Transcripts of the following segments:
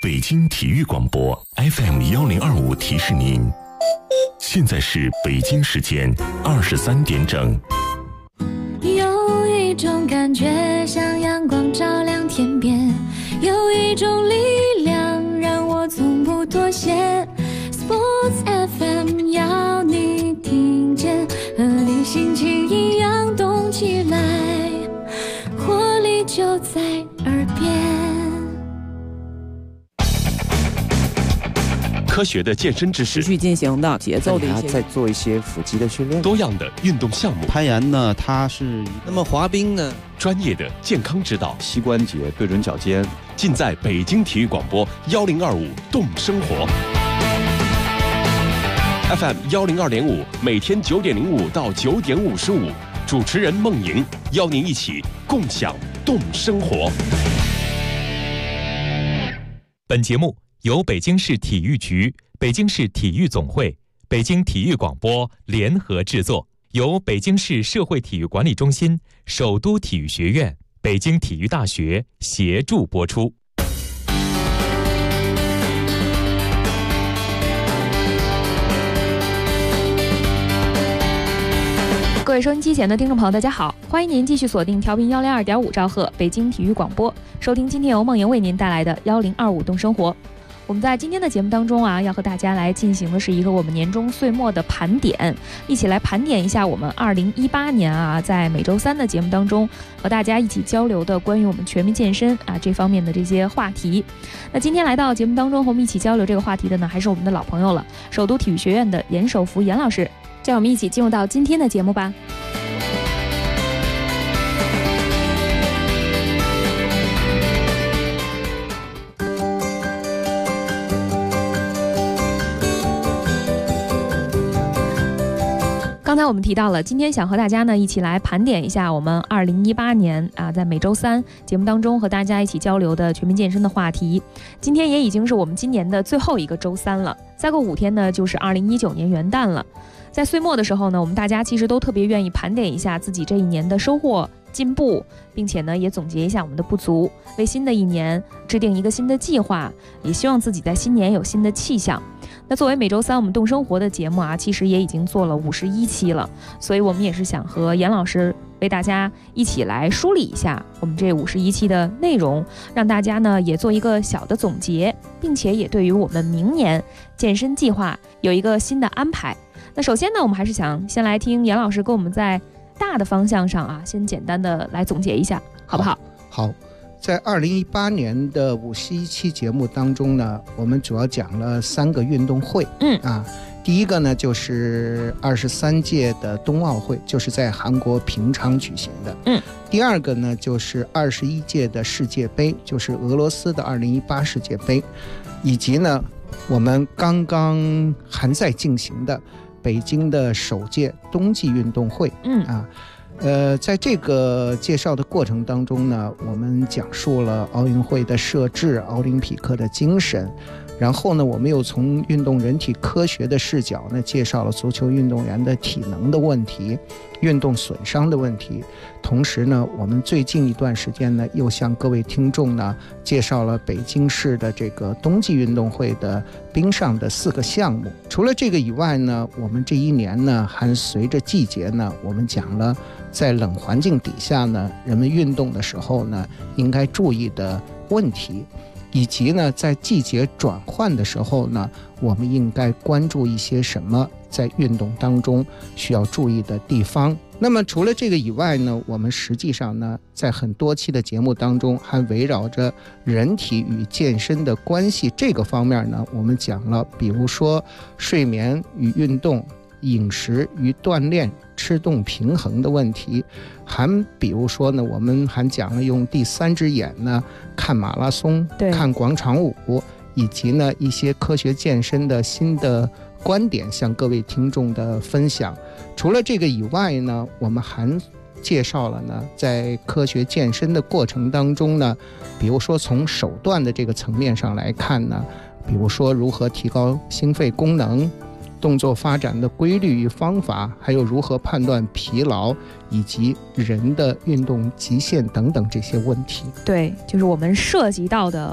北京体育广播 FM1025提示您，现在是北京时间23点整。 有一种感觉像阳光照亮天边，有一种力量让我从不妥协。 Sports FM 要你听见，和你心情一样动起来，活力就在耳边。 科学的健身知识， 持续进行的节奏的一些， 再做一些腹肌的训练。 多样的运动项目， 攀岩呢，它是那么滑冰呢， 专业的健康指导， 膝关节对准脚尖， 尽在北京体育广播1025动生活。FM 102.5，每天9点05到9点55，主持人孟莹邀您一起共享动生活。 本节目由北京市体育局、北京市体育总会、北京体育广播联合制作，由北京市社会体育管理中心、首都体育学院、北京体育大学协助播出。 各位收音机前的听众朋友，大家好，欢迎您继续锁定调频102.5兆赫北京体育广播，收听今天由孟莹为您带来的1025动生活。我们在今天的节目当中要和大家来进行的是一个我们年终岁末的盘点，一起来盘点一下我们2018年在每周三的节目当中和大家一起交流的关于我们全民健身这方面的这些话题。那今天来到节目当中和我们一起交流这个话题的呢，还是我们的老朋友了，首都体育学院的严守福严老师。这样我们一起进入到今天的节目吧。刚才我们提到了，今天想和大家呢一起来盘点一下我们2018年在每周三节目当中和大家一起交流的全民健身的话题。今天也已经是我们今年的最后一个周三了，再过5天呢就是2019年元旦了。在岁末的时候呢，我们大家其实都特别愿意盘点一下自己这一年的收获、进步，并且呢也总结一下我们的不足，为新的一年制定一个新的计划，也希望自己在新年有新的气象。那作为每周三我们动生活的节目其实也已经做了51期了，所以我们也是想和严老师为大家一起来梳理一下我们这51期的内容，让大家呢也做一个小的总结，并且也对于我们明年健身计划有一个新的安排。那首先呢，我们还是想先来听严老师跟我们在大的方向上先简单的来总结一下，好不好？ 好，在2018年的51期节目当中呢，我们主要讲了3个运动会。第一个呢就是23届的冬奥会，就是在韩国平昌举行的。第二个呢就是21届的世界杯，就是俄罗斯的2018世界杯，以及呢我们刚刚还在进行的北京的首届冬季运动会。在这个介绍的过程当中呢，我们讲述了奥运会的设置、奥林匹克的精神，然后呢我们又从运动人体科学的视角呢介绍了足球运动员的体能的问题、运动损伤的问题。同时呢我们最近一段时间呢又向各位听众呢介绍了北京市的这个冬季运动会的冰上的4个项目。除了这个以外呢，我们这一年呢还随着季节呢，我们讲了在冷环境底下呢人们运动的时候呢应该注意的问题，以及呢在季节转换的时候呢我们应该关注一些什么在运动当中需要注意的地方。那么除了这个以外呢，我们实际上呢在很多期的节目当中还围绕着人体与健身的关系这个方面呢，我们讲了比如说睡眠与运动、饮食与锻炼、吃动平衡的问题，还比如说呢我们还讲了用第3只眼呢看马拉松、看广场舞，以及呢一些科学健身的新的观点向各位听众的分享。除了这个以外呢，我们还介绍了呢在科学健身的过程当中呢，比如说从手段的这个层面上来看呢，比如说如何提高心肺功能、动作发展的规律与方法，还有如何判断疲劳以及人的运动极限等等这些问题。 对，就是我们涉及到的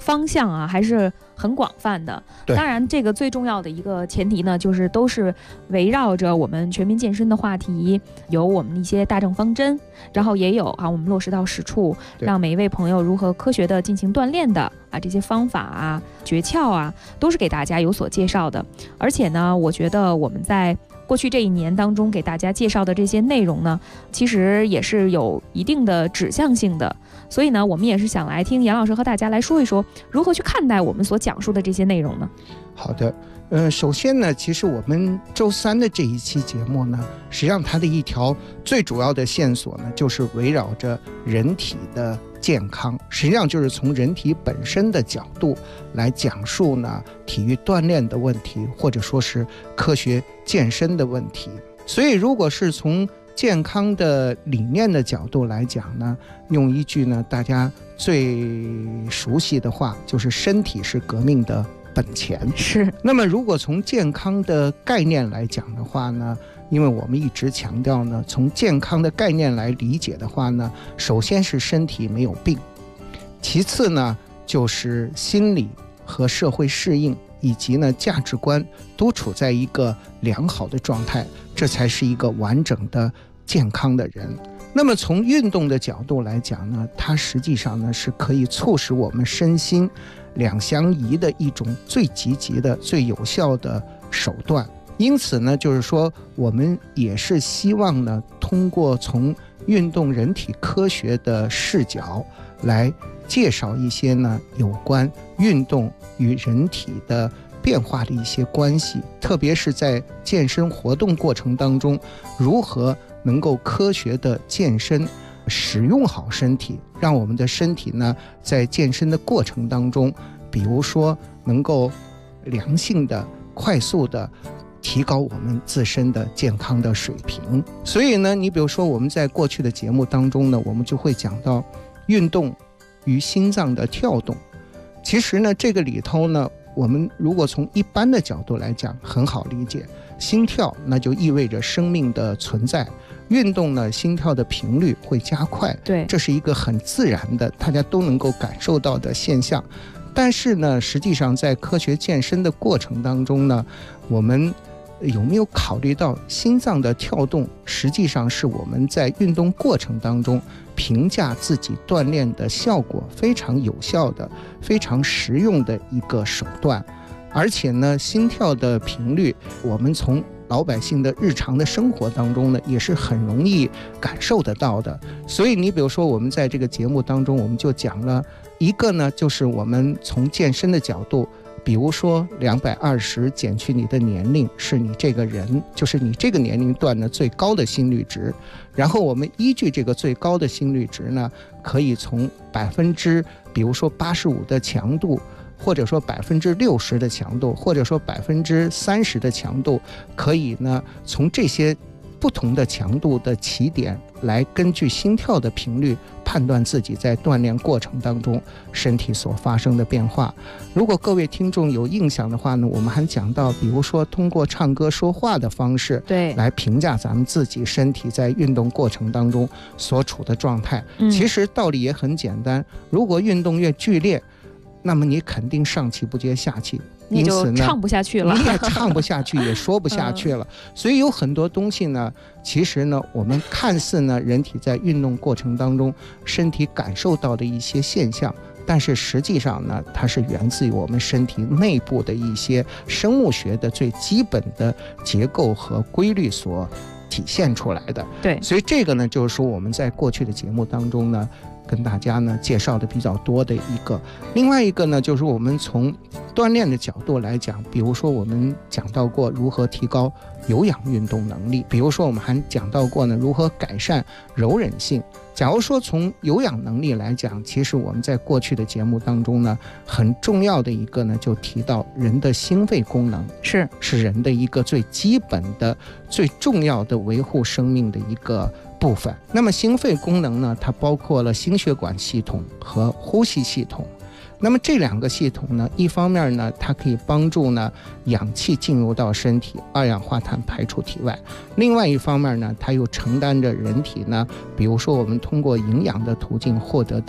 方向啊还是很广泛的。当然这个最重要的一个前提呢，就是都是围绕着我们全民健身的话题，有我们一些大政方针，然后也有我们落实到实处，让每一位朋友如何科学的进行锻炼的这些方法啊诀窍啊，都是给大家有所介绍的。而且呢，我觉得我们在过去这一年当中给大家介绍的这些内容呢，其实也是有一定的指向性的，所以呢，我们也是想来听严老师和大家来说一说，如何去看待我们所讲述的这些内容呢？ 好的，首先呢，其实我们周三的这一期节目呢，实际上它的一条最主要的线索呢，就是围绕着人体的健康，实际上就是从人体本身的角度来讲述呢体育锻炼的问题，或者说是科学健身的问题。所以如果是从健康的理念的角度来讲呢，用一句呢大家最熟悉的话，就是身体是革命的本钱。 是。 那么如果从健康的概念来讲的话呢，因为我们一直强调呢，从健康的概念来理解的话呢，首先是身体没有病，其次呢就是心理和社会适应以及呢价值观都处在一个良好的状态，这才是一个完整的健康的人。那么从运动的角度来讲呢，它实际上呢是可以促使我们身心两相宜的一种最积极的最有效的手段。因此呢，就是说我们也是希望呢，通过从运动人体科学的视角来介绍一些呢有关运动与人体的变化的一些关系，特别是在健身活动过程当中，如何能够科学的健身，使用好身体，让我们的身体呢在健身的过程当中，比如说能够良性的快速的提高我们自身的健康的水平。所以呢，你比如说我们在过去的节目当中呢，我们就会讲到运动与心脏的跳动。其实呢，这个里头呢，我们如果从一般的角度来讲，很好理解，心跳那就意味着生命的存在，运动呢，心跳的频率会加快， 对， 这是一个很自然的，大家都能够感受到的现象。但是呢，实际上在科学健身的过程当中呢，我们有没有考虑到心脏的跳动实际上是我们在运动过程当中评价自己锻炼的效果非常有效的非常实用的一个手段。而且呢，心跳的频率我们从老百姓的日常的生活当中呢也是很容易感受得到的。所以你比如说我们在这个节目当中，我们就讲了一个呢，就是我们从健身的角度，比如说220减去你的年龄，是你这个人，就是你这个年龄段的最高的心率值。然后我们依据这个最高的心率值呢，可以从比如说85的强度，或者说60%的强度，或者说30%的强度，可以呢从这些不同的强度的起点来根据心跳的频率判断自己在锻炼过程当中身体所发生的变化。如果各位听众有印象的话呢，我们还讲到比如说通过唱歌说话的方式来评价咱们自己身体在运动过程当中所处的状态。其实道理也很简单，如果运动越剧烈，那么你肯定上气不接下气， 你就唱不下去了， 你也唱不下去也说不下去了。所以有很多东西呢，其实呢我们看似呢人体在运动过程当中身体感受到的一些现象，但是实际上呢它是源自于我们身体内部的一些生物学的最基本的结构和规律所体现出来的。 对， 所以这个呢就是说我们在过去的节目当中呢跟大家呢介绍的比较多的一个。另外一个呢，就是我们从锻炼的角度来讲，比如说我们讲到过如何提高有氧运动能力，比如说我们还讲到过呢如何改善柔韧性。假如说从有氧能力来讲，其实我们在过去的节目当中呢，很重要的一个呢就提到人的心肺功能是人的一个最基本的最重要的维护生命的一个部分。那么心肺功能呢，它包括了心血管系统和呼吸系统。那么这两个系统呢，一方面呢它可以帮助呢氧气进入到身体，二氧化碳排出体外，另外一方面呢它又承担着人体呢比如说我们通过营养的途径获得的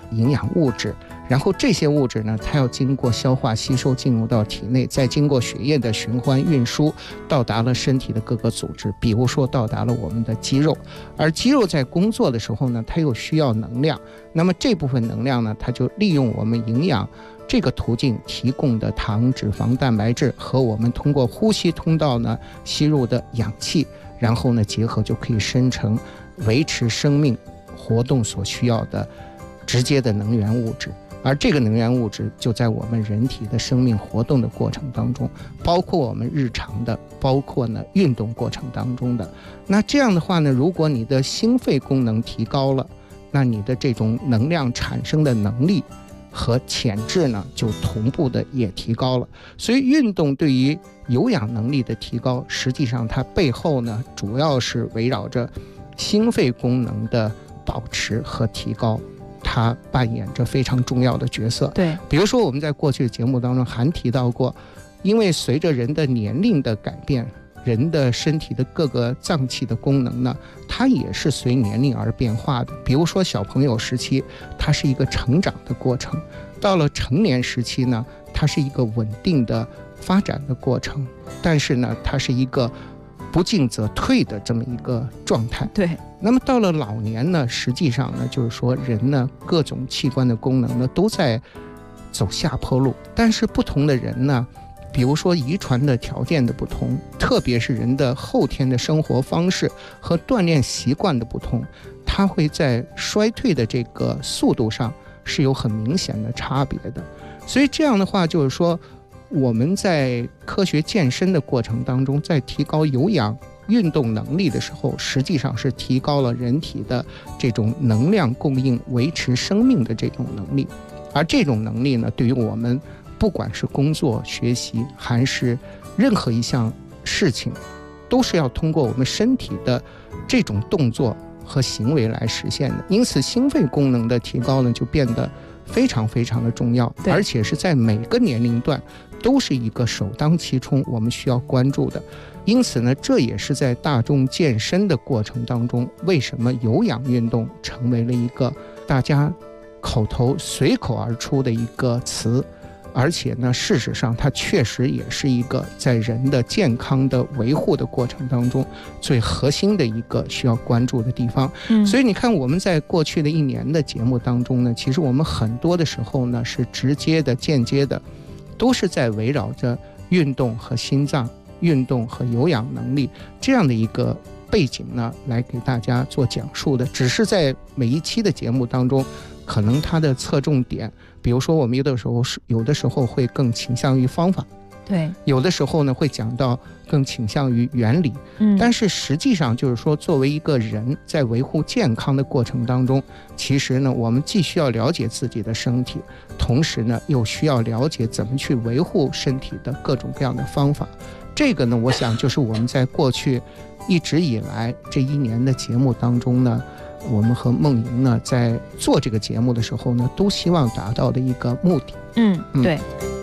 营养物质，然后这些物质呢，它要经过消化吸收进入到体内，再经过血液的循环运输，到达了身体的各个组织，比如说到达了我们的肌肉，而肌肉在工作的时候呢，它又需要能量，那么这部分能量呢，它就利用我们营养这个途径提供的糖、脂肪、蛋白质和我们通过呼吸通道呢吸入的氧气，然后呢结合就可以生成维持生命活动所需要的直接的能源物质。而这个能源物质就在我们人体的生命活动的过程当中，包括我们日常的，包括呢运动过程当中的。那这样的话呢，如果你的心肺功能提高了，那你的这种能量产生的能力和潜质呢就同步的也提高了。所以运动对于有氧能力的提高，实际上它背后呢主要是围绕着心肺功能的保持和提高，它扮演着非常重要的角色。 对， 比如说我们在过去的节目当中还提到过，因为随着人的年龄的改变，人的身体的各个脏器的功能呢，它也是随年龄而变化的。比如说小朋友时期，它是一个成长的过程，到了成年时期呢，它是一个稳定的发展的过程，但是呢，它是一个不进则退的这么一个状态。 对， 那么到了老年呢，实际上呢，就是说人呢各种器官的功能呢都在走下坡路，但是不同的人呢，比如说遗传的条件的不同，特别是人的后天的生活方式和锻炼习惯的不同，它会在衰退的这个速度上是有很明显的差别的。所以这样的话，就是说我们在科学健身的过程当中，在提高有氧运动能力的时候，实际上是提高了人体的这种能量供应、维持生命的这种能力。而这种能力呢，对于我们不管是工作、学习还是任何一项事情，都是要通过我们身体的这种动作和行为来实现的。因此心肺功能的提高呢，就变得非常非常的重要，而且是在每个年龄段都是一个首当其冲我们需要关注的。因此呢，这也是在大众健身的过程当中，为什么有氧运动成为了一个大家口头随口而出的一个词，而且呢，事实上它确实也是一个在人的健康的维护的过程当中最核心的一个需要关注的地方。所以你看我们在过去的1年的节目当中呢，其实我们很多的时候呢是直接的、间接的，都是在围绕着运动和心脏、运动和有氧能力这样的一个背景呢来给大家做讲述的。只是在每一期的节目当中，可能它的侧重点，比如说我们有的时候会更倾向于方法， 对， 有的时候呢会讲到更倾向于原理，但是实际上就是说，作为一个人在维护健康的过程当中，其实呢我们既需要了解自己的身体，同时呢又需要了解怎么去维护身体的各种各样的方法。这个呢，我想就是我们在过去一直以来这1年的节目当中呢，我们和梦莹呢在做这个节目的时候呢，都希望达到的一个目的。 对。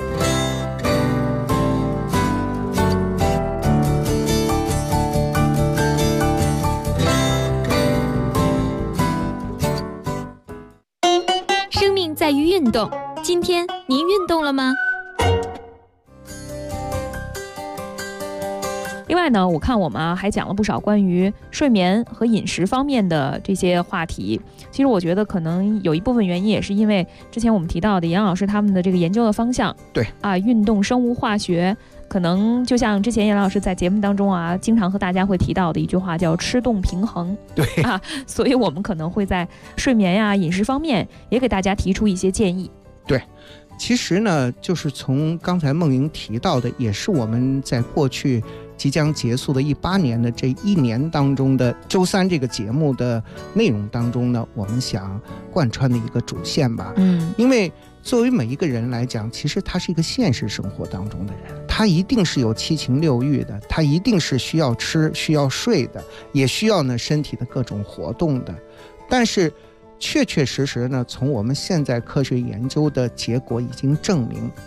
生命在于运动，今天您运动了吗？ 另外呢，我看我们还讲了不少关于睡眠和饮食方面的这些话题。其实我觉得可能有一部分原因也是因为之前我们提到的严老师他们的这个研究的方向， 对啊，运动生物化学，可能就像之前严老师在节目当中啊，经常和大家会提到的一句话叫吃动平衡， 对啊，所以我们可能会在睡眠呀、饮食方面也给大家提出一些建议。 对。其实呢，就是从刚才梦莹提到的，也是我们在过去即将结束的18年的这1年当中的周3这个节目的内容当中呢，我们想贯穿的一个主线吧。因为作为每一个人来讲，其实他是一个现实生活当中的人，他一定是有7情6欲的，他一定是需要吃、需要睡的，也需要呢身体的各种活动的。但是确确实实呢，从我们现在科学研究的结果已经证明，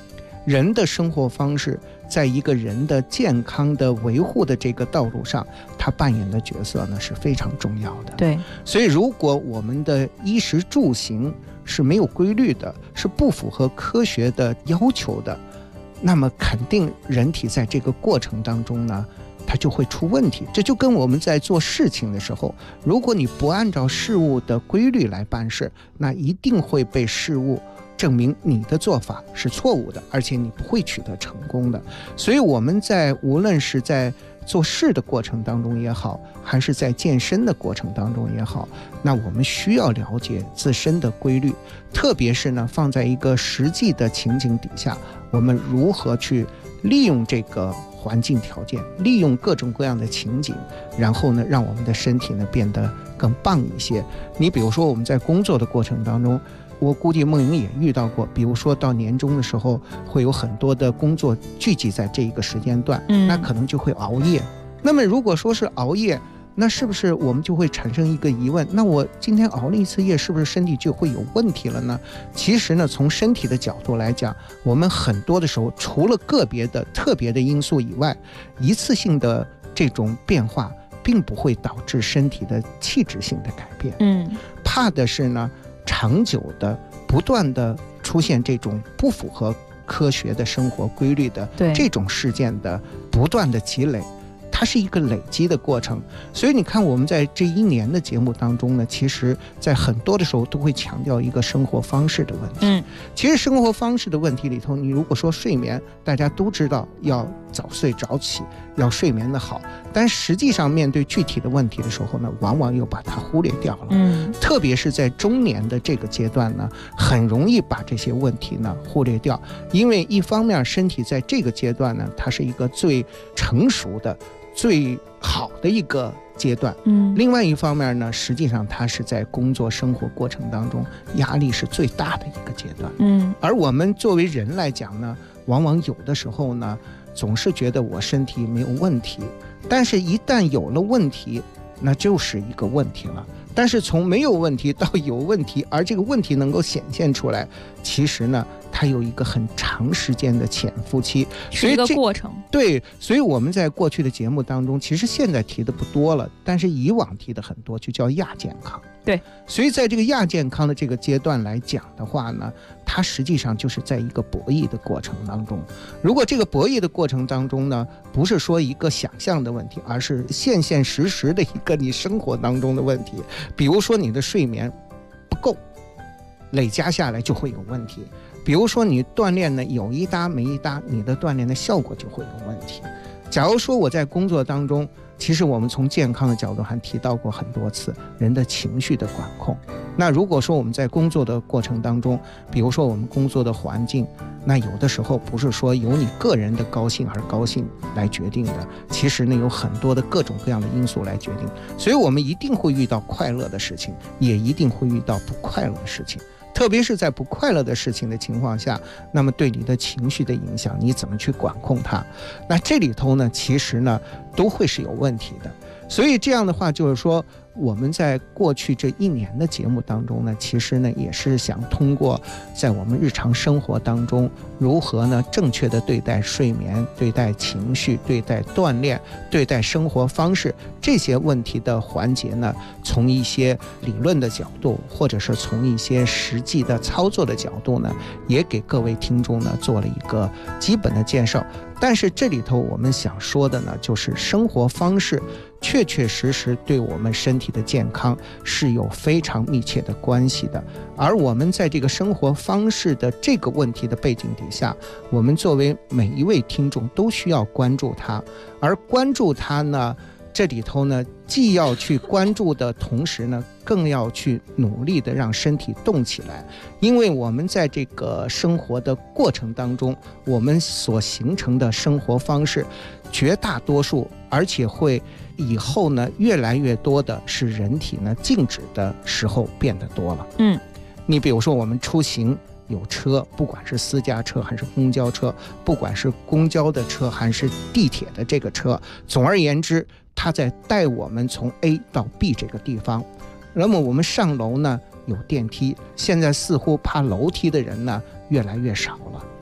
人的生活方式在一个人的健康的维护的这个道路上，他扮演的角色呢是非常重要的。 对， 所以如果我们的衣食住行是没有规律的，是不符合科学的要求的，那么肯定人体在这个过程当中呢，它就会出问题。这就跟我们在做事情的时候，如果你不按照事物的规律来办事，那一定会被事物证明你的做法是错误的，而且你不会取得成功的。所以我们无论是在做事的过程当中也好，还是在健身的过程当中也好，那我们需要了解自身的规律，特别是呢放在一个实际的情景底下，我们如何去利用这个环境条件，利用各种各样的情景，然后呢让我们的身体呢变得更棒一些。你比如说我们在工作的过程当中，我估计梦莹也遇到过，比如说到年终的时候，会有很多的工作聚集在这一个时间段，那可能就会熬夜。那么如果说是熬夜，那是不是我们就会产生一个疑问，那我今天熬了一次夜，是不是身体就会有问题了呢？其实呢，从身体的角度来讲，我们很多的时候除了个别的特别的因素以外，一次性的这种变化并不会导致身体的器质性的改变。怕的是呢长久的不断的出现这种不符合科学的生活规律的这种事件的不断的积累，它是一个累积的过程。所以你看我们在这一年的节目当中呢，其实在很多的时候都会强调一个生活方式的问题。其实生活方式的问题里头，你如果说睡眠，大家都知道要早睡早起，要睡眠的好，但实际上面对具体的问题的时候呢，往往又把它忽略掉了。特别是在中年的这个阶段呢，很容易把这些问题呢忽略掉。因为一方面身体在这个阶段呢，它是一个最成熟的最好的一个阶段，另外一方面呢，实际上它是在工作生活过程当中压力是最大的一个阶段。而我们作为人来讲呢，往往有的时候呢总是觉得我身体没有问题，但是一旦有了问题，那就是一个问题了。但是从没有问题到有问题，而这个问题能够显现出来，其实呢它有一个很长时间的潜伏期， 是一个过程。 对，所以我们在过去的节目当中，其实现在提的不多了，但是以往提的很多，就叫亚健康。 对， 所以在这个亚健康的这个阶段来讲的话呢，它实际上就是在一个博弈的过程当中。如果这个博弈的过程当中呢，不是说一个想象的问题，而是现实的一个你生活当中的问题。比如说你的睡眠不够，累加下来就会有问题。比如说你锻炼呢有一搭没一搭，你的锻炼的效果就会有问题。假如说我在工作当中，其实我们从健康的角度还提到过很多次人的情绪的管控。那如果说我们在工作的过程当中，比如说我们工作的环境，那有的时候不是说由你个人的高兴而高兴来决定的，其实呢有很多的各种各样的因素来决定。所以我们一定会遇到快乐的事情，也一定会遇到不快乐的事情。特别是在不快乐的事情的情况下，那么对你的情绪的影响，你怎么去管控它？那这里头呢，其实呢都会是有问题的。所以这样的话，就是说我们在过去这一年的节目当中呢，其实呢也是想通过在我们日常生活当中，如何呢正确的对待睡眠、对待情绪、对待锻炼、对待生活方式这些问题的环节呢，从一些理论的角度，或者是从一些实际的操作的角度呢，也给各位听众呢做了一个基本的介绍。但是这里头我们想说的呢，就是生活方式确确实实对我们身体的健康是有非常密切的关系的。而我们在这个生活方式的这个问题的背景底下，我们作为每一位听众都需要关注它。而关注它呢，这里头呢既要去关注的同时呢，更要去努力的让身体动起来。因为我们在这个生活的过程当中，我们所形成的生活方式绝大多数，而且会以后呢越来越多的是人体呢静止的时候变得多了。你比如说我们出行有车，不管是私家车还是公交车，不管是公交的车还是地铁的这个车，总而言之它在带我们从 A 到 B 这个地方。那么我们上楼呢有电梯，现在似乎爬楼梯的人呢越来越少了。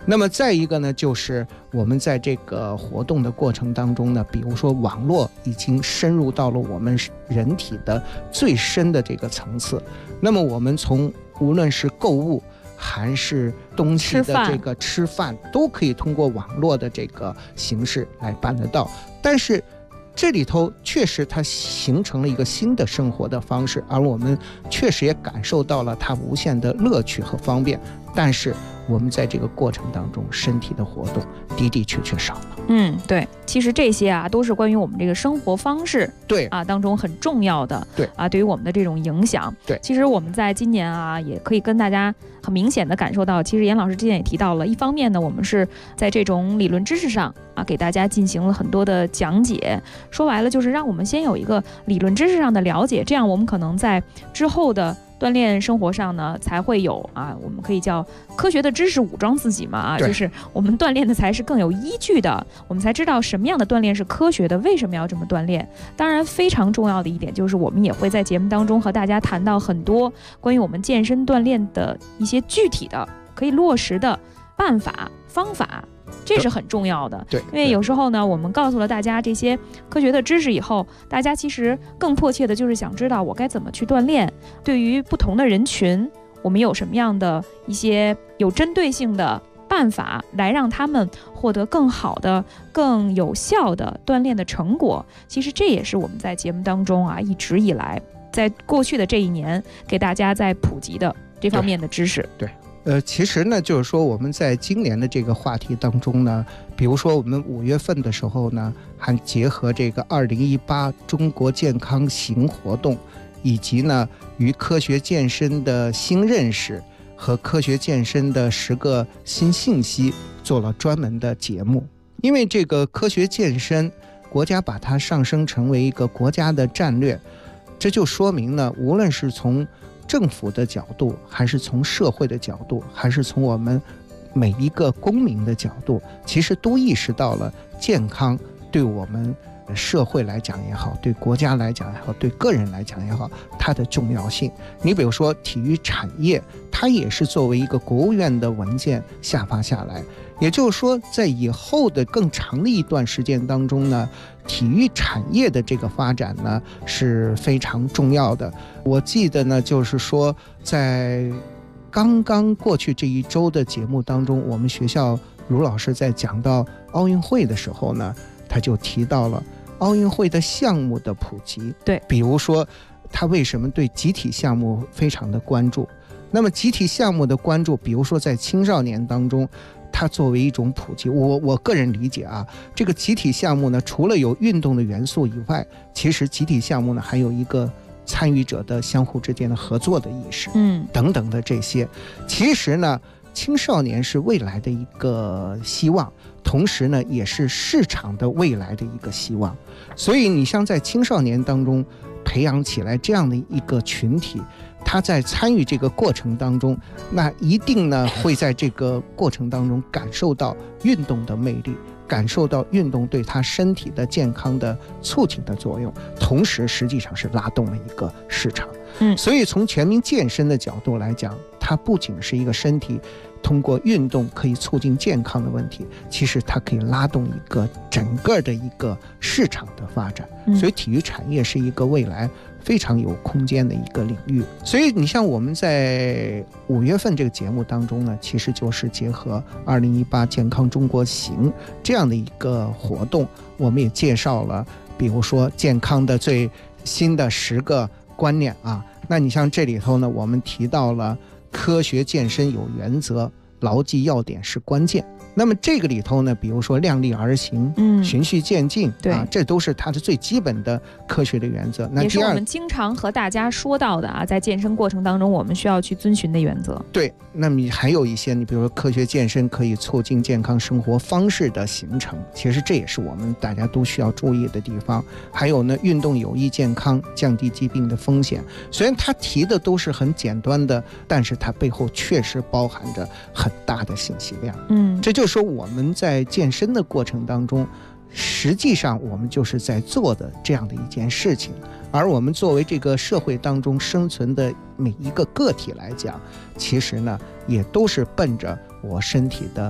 那么再一个呢，就是我们在这个活动的过程当中呢，比如说网络已经深入到了我们人体的最深的这个层次，那么我们从无论是购物还是东西的这个吃饭都可以通过网络的这个形式来办得到。但是这里头确实它形成了一个新的生活的方式，而我们确实也感受到了它无限的乐趣和方便，但是我们在这个过程当中身体的活动的确少了。 对，其实这些啊都是关于我们这个生活方式对啊当中很重要的， 对啊，对于我们的这种影响。 对， 其实我们在今年啊也可以跟大家很明显的感受到，其实严老师之前也提到了，一方面呢，我们是在这种理论知识上啊给大家进行了很多的讲解，说白了就是让我们先有一个理论知识上的了解，这样我们可能在之后的锻炼生活上呢才会有啊，我们可以叫科学的知识武装自己嘛啊，就是我们锻炼的才是更有依据的，我们才知道什么样的锻炼是科学的，为什么要这么锻炼。当然非常重要的一点就是我们也会在节目当中和大家谈到很多关于我们健身锻炼的一些具体的可以落实的办法方法，这是很重要的。 对， 因为有时候呢我们告诉了大家这些科学的知识以后，大家其实更迫切的就是想知道我该怎么去锻炼，对于不同的人群我们有什么样的一些有针对性的办法来让他们获得更好的更有效的锻炼的成果。其实这也是我们在节目当中啊一直以来在过去的这一年给大家在普及的这方面的知识。 对，其实呢，就是说我们在今年的这个话题当中呢，比如说我们5月份的时候呢，还结合这个2018中国健康行活动，以及呢与科学健身的新认识和科学健身的10个新信息做了专门的节目。因为这个科学健身，国家把它上升成为一个国家的战略，这就说明呢，无论是从政府的角度，还是从社会的角度，还是从我们每一个公民的角度，其实都意识到了健康对我们社会来讲也好，对国家来讲也好，对个人来讲也好，它的重要性。你比如说体育产业，它也是作为一个国务院的文件下发下来，也就是说在以后的更长的一段时间当中呢，体育产业的这个发展呢是非常重要的。我记得呢，就是说在刚刚过去这一周的节目当中，我们学校卢老师在讲到奥运会的时候呢，他就提到了奥运会的项目的普及。 对， 比如说他为什么对集体项目非常的关注，那么集体项目的关注，比如说在青少年当中，它作为一种普及，我个人理解啊，这个集体项目呢，除了有运动的元素以外，其实集体项目呢还有一个参与者的相互之间的合作的意识，等等的这些。其实呢，青少年是未来的一个希望，同时呢也是市场的未来的一个希望。所以你像在青少年当中培养起来这样的一个群体，他在参与这个过程当中，那一定呢会在这个过程当中感受到运动的魅力，感受到运动对他身体的健康的促进的作用，同时实际上是拉动了一个市场。所以从全民健身的角度来讲，它不仅是一个身体通过运动可以促进健康的问题，其实它可以拉动一个整个的一个市场的发展。所以体育产业是一个未来非常有空间的一个领域。所以你像我们在5月份这个节目当中呢，其实就是结合2018健康中国行这样的一个活动，我们也介绍了比如说健康的最新的10个观念啊。那你像这里头呢，我们提到了科学健身有原则，牢记要点是关键。那么这个里头呢，比如说量力而行，循序渐进，对啊，这都是它的最基本的科学的原则。那也是我们经常和大家说到的啊，在健身过程当中我们需要去遵循的原则。 对，那么还有一些，你比如说科学健身可以促进健康生活方式的形成，其实这也是我们大家都需要注意的地方。还有呢，运动有益健康，降低疾病的风险。虽然他提的都是很简单的，但是它背后确实包含着很大的信息量。这就是说我们在健身的过程当中，实际上我们就是在做的这样的一件事情。而我们作为这个社会当中生存的每一个个体来讲，其实呢也都是奔着我身体的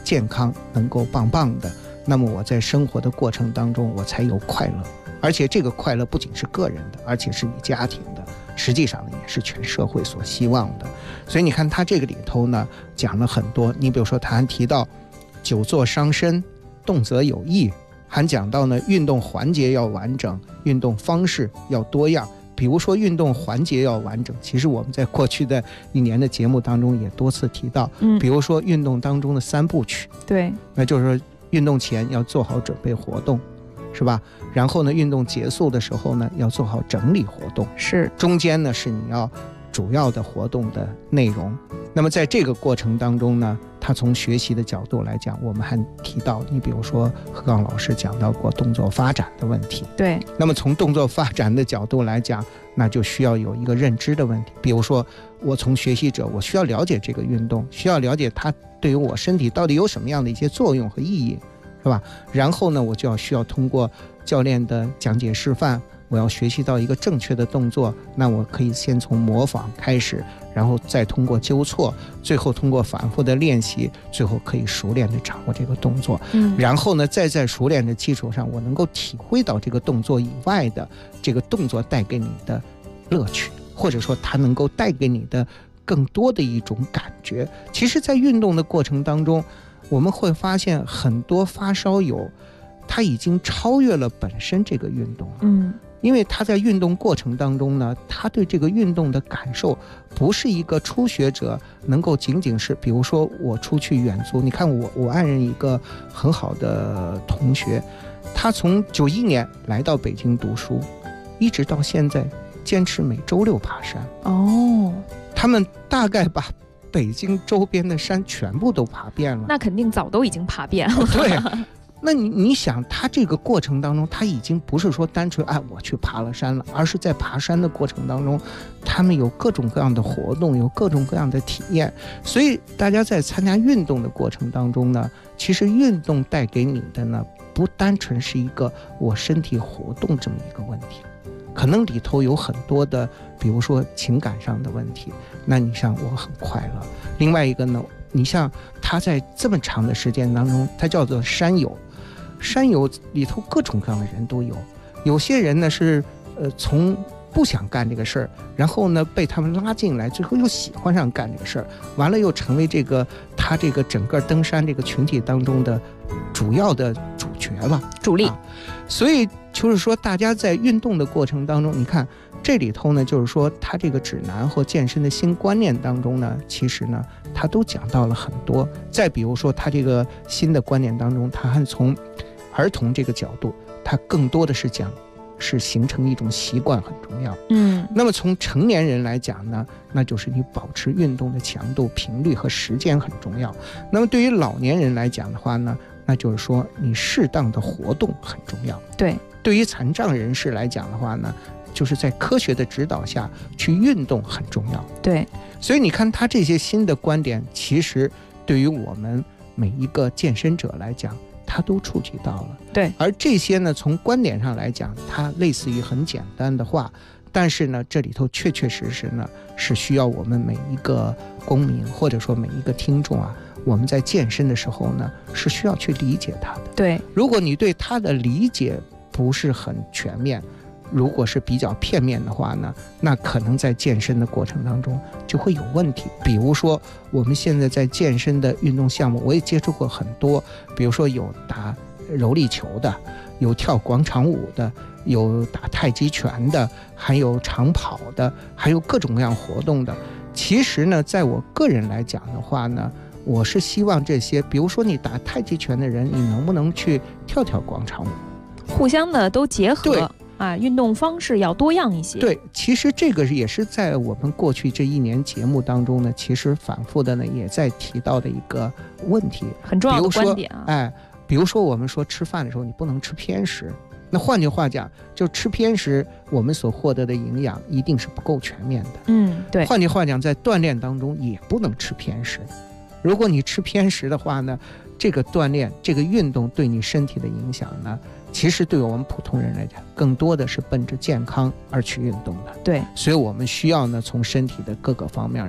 健康，能够棒棒的，那么我在生活的过程当中我才有快乐，而且这个快乐不仅是个人的，而且是你家庭的，实际上呢也是全社会所希望的。所以你看他这个里头呢讲了很多，你比如说他还提到久坐伤身，动则有益，还讲到呢运动环节要完整，运动方式要多样。比如说运动环节要完整，其实我们在过去的1年的节目当中也多次提到，比如说运动当中的3部曲， 对， 那就是说运动前要做好准备活动，是吧？然后呢运动结束的时候呢要做好整理活动， 是，中间呢是你要主要的活动的内容。那么在这个过程当中呢，他从学习的角度来讲，我们还提到，你比如说何刚老师讲到过动作发展的问题， 对， 那么从动作发展的角度来讲，那就需要有一个认知的问题。比如说我从学习者，我需要了解这个运动，需要了解它对于我身体到底有什么样的一些作用和意义，是吧？然后呢我就需要通过教练的讲解示范，我要学习到一个正确的动作，那我可以先从模仿开始，然后再通过纠错，最后通过反复的练习，最后可以熟练的掌握这个动作。然后呢再在熟练的基础上，我能够体会到这个动作以外的这个动作带给你的乐趣，或者说它能够带给你的更多的一种感觉。其实在运动的过程当中，我们会发现很多发烧友他已经超越了本身这个运动了。因为他在运动过程当中呢，他对这个运动的感受不是一个初学者能够仅仅是，比如说我出去远足，你看我爱人一个很好的同学，他从91年来到北京读书，一直到现在坚持每周6爬山。他们大概把北京周边的山全部都爬遍了。 那肯定早都已经爬遍了。 对，那你想他这个过程当中，他已经不是说单纯我去爬了山了，而是在爬山的过程当中，他们有各种各样的活动，有各种各样的体验。所以大家在参加运动的过程当中呢，其实运动带给你的呢，不单纯是一个我身体活动这么一个问题，可能里头有很多的，比如说情感上的问题。那你像我很快乐，另外一个呢，你像他在这么长的时间当中，他叫做山友，山友里头各种各样的人都有。有些人呢是从不想干这个事儿，然后呢被他们拉进来，最后又喜欢上干这个事儿，完了又成为他这个整个登山这个群体当中的主要的主角了， 主力。 所以就是说大家在运动的过程当中，你看这里头呢，就是说他这个指南或健身的新观念当中呢，其实呢他都讲到了很多。再比如说他这个新的观念当中，他还从儿童这个角度，他更多的是讲是形成一种习惯很重要。那么从成年人来讲呢，那就是你保持运动的强度、频率和时间很重要。那么对于老年人来讲的话呢，那就是说你适当的活动很重要。对于残障人士来讲的话呢，就是在科学的指导下去运动很重要。所以你看他这些新的观点，其实对于我们每一个健身者来讲，他都触及到了。而这些呢，从观点上来讲，它类似于很简单的话，但是呢这里头确确实实呢是需要我们每一个公民或者说每一个听众我们在健身的时候呢是需要去理解它的。如果你对它的理解不是很全面，如果是比较片面的话呢，那可能在健身的过程当中就会有问题。比如说我们现在在健身的运动项目，我也接触过很多，比如说有打柔力球的，有跳广场舞的，有打太极拳的，还有长跑的，还有各种各样活动的。其实呢在我个人来讲的话呢，我是希望这些，比如说你打太极拳的人，你能不能去跳广场舞， 互相的都结合。运动方式要多样一些。 其实这个也是在我们过去这1年节目当中呢，其实反复的呢也在提到的一个问题， 很重要的观点比如说我们说吃饭的时候你不能吃偏食，那换句话讲，就吃偏食，我们所获得的营养一定是不够全面的。换句话讲，在锻炼当中也不能吃偏食。如果你吃偏食的话呢，这个锻炼这个运动对你身体的影响呢，其实对我们普通人来讲，更多的是奔着健康而去运动的。 对， 所以我们需要呢，从身体的各个方面呢，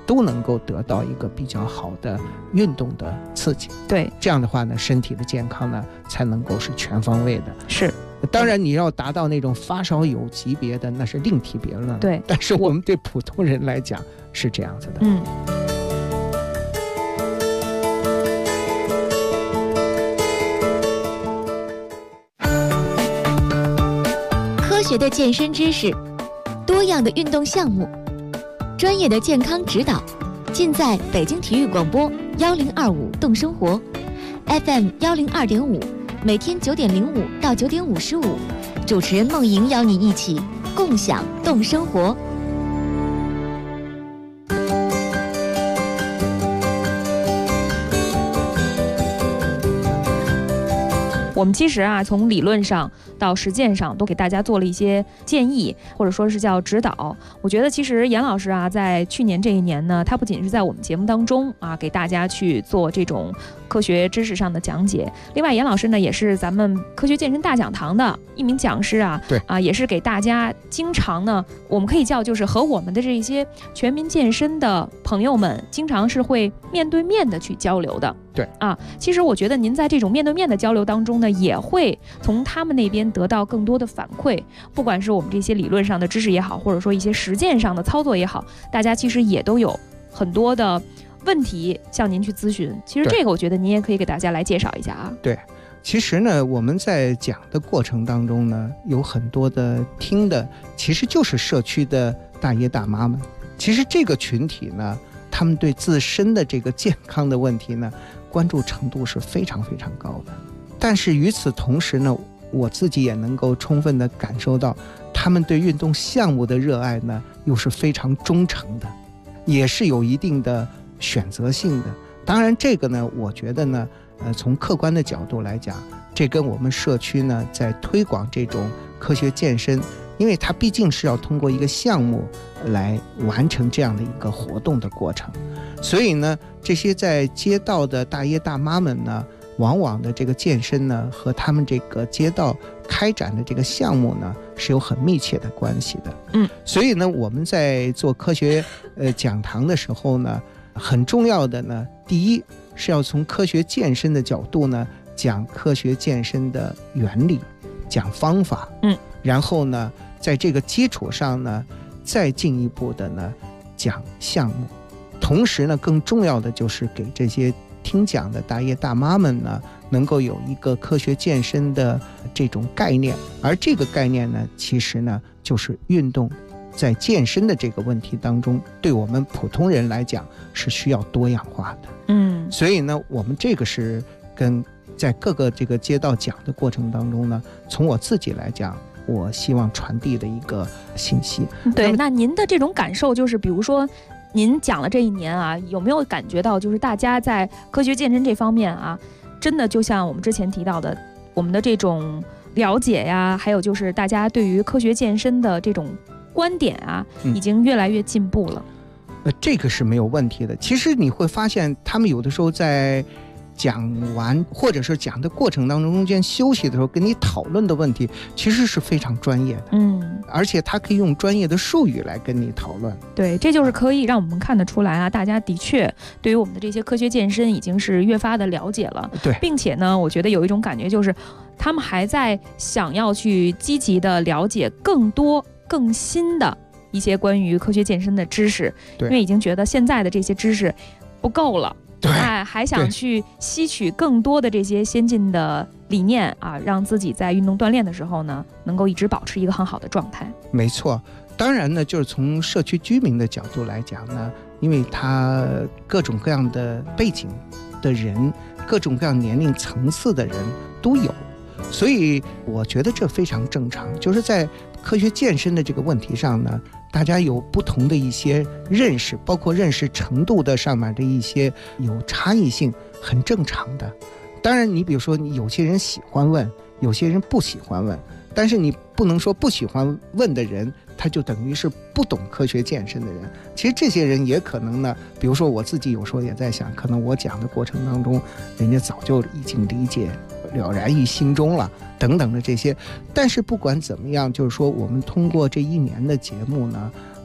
都能够得到一个比较好的运动的刺激。 对， 这样的话呢，身体的健康呢才能够是全方位的。 是， 当然你要达到那种发烧友级别的，那是另提别论了。 对， 但是我们对普通人来讲是这样子的。 科学的健身知识，多样的运动项目，专业的健康指导，尽在北京体育广播1025动生活 FM 102.5，每天9点05到9点55，主持人梦莹邀你一起共享动生活。 我们其实从理论上到实践上都给大家做了一些建议，或者说是叫指导。我觉得其实严老师在去年这一年呢，他不仅是在我们节目当中给大家去做这种科学知识上的讲解，另外严老师呢也是咱们科学健身大讲堂的一名讲师对也是给大家经常呢，我们可以叫就是和我们的这些全民健身的朋友们经常是会面对面的去交流的。 对其实我觉得您在这种面对面的交流当中呢，也会从他们那边得到更多的反馈，不管是我们这些理论上的知识也好，或者说一些实践上的操作也好，大家其实也都有很多的问题向您去咨询。其实这个我觉得您也可以给大家来介绍一下对，其实呢，我们在讲的过程当中呢，有很多的听的其实就是社区的大爷大妈们。其实这个群体呢，他们对自身的这个健康的问题呢，关注程度是非常非常高的。但是与此同时呢，我自己也能够充分地感受到他们对运动项目的热爱呢，又是非常忠诚的，也是有一定的选择性的。当然这个呢，我觉得呢从客观的角度来讲，这跟我们社区呢在推广这种科学健身，因为它毕竟是要通过一个项目来完成这样的一个活动的过程，所以呢这些在街道的大爷大妈们呢，往往的这个健身呢和他们这个街道开展的这个项目呢是有很密切的关系的。所以呢我们在做科学讲堂的时候呢，很重要的呢，第一是要从科学健身的角度呢讲科学健身的原理，讲方法，然后呢在这个基础上呢再进一步的呢讲项目。同时呢更重要的就是给这些听讲的大爷大妈们呢能够有一个科学健身的这种概念，而这个概念呢其实呢就是运动在健身的这个问题当中，对我们普通人来讲是需要多样化的。所以呢我们这个是跟在各个这个街道讲的过程当中呢，从我自己来讲，我希望传递的一个信息。 对，那您的这种感受就是比如说您讲了这一年有没有感觉到就是大家在科学健身这方面真的就像我们之前提到的，我们的这种了解呀，还有就是大家对于科学健身的这种观点已经越来越进步了。 这个是没有问题的。其实你会发现他们有的时候在讲完或者是讲的过程当中中间休息的时候跟你讨论的问题其实是非常专业的，而且他可以用专业的术语来跟你讨论。 对，这就是可以让我们看得出来大家的确对于我们的这些科学健身已经是越发的了解了。 对， 并且呢我觉得有一种感觉就是他们还在想要去积极的了解更多更新的一些关于科学健身的知识，因为已经觉得现在的这些知识不够了，还想去吸取更多的这些先进的理念让自己在运动锻炼的时候呢能够一直保持一个很好的状态。 没错，当然呢就是从社区居民的角度来讲呢，因为他各种各样的背景的人，各种各样年龄层次的人都有，所以我觉得这非常正常。就是在科学健身的这个问题上呢，大家有不同的一些认识，包括认识程度的上面的一些有差异性，很正常的。当然你比如说有些人喜欢问，有些人不喜欢问，但是你不能说不喜欢问的人他就等于是不懂科学健身的人。其实这些人也可能呢，比如说我自己有时候也在想，可能我讲的过程当中人家早就已经理解了然于心中了等等的这些。但是不管怎么样，就是说我们通过这一年的节目呢，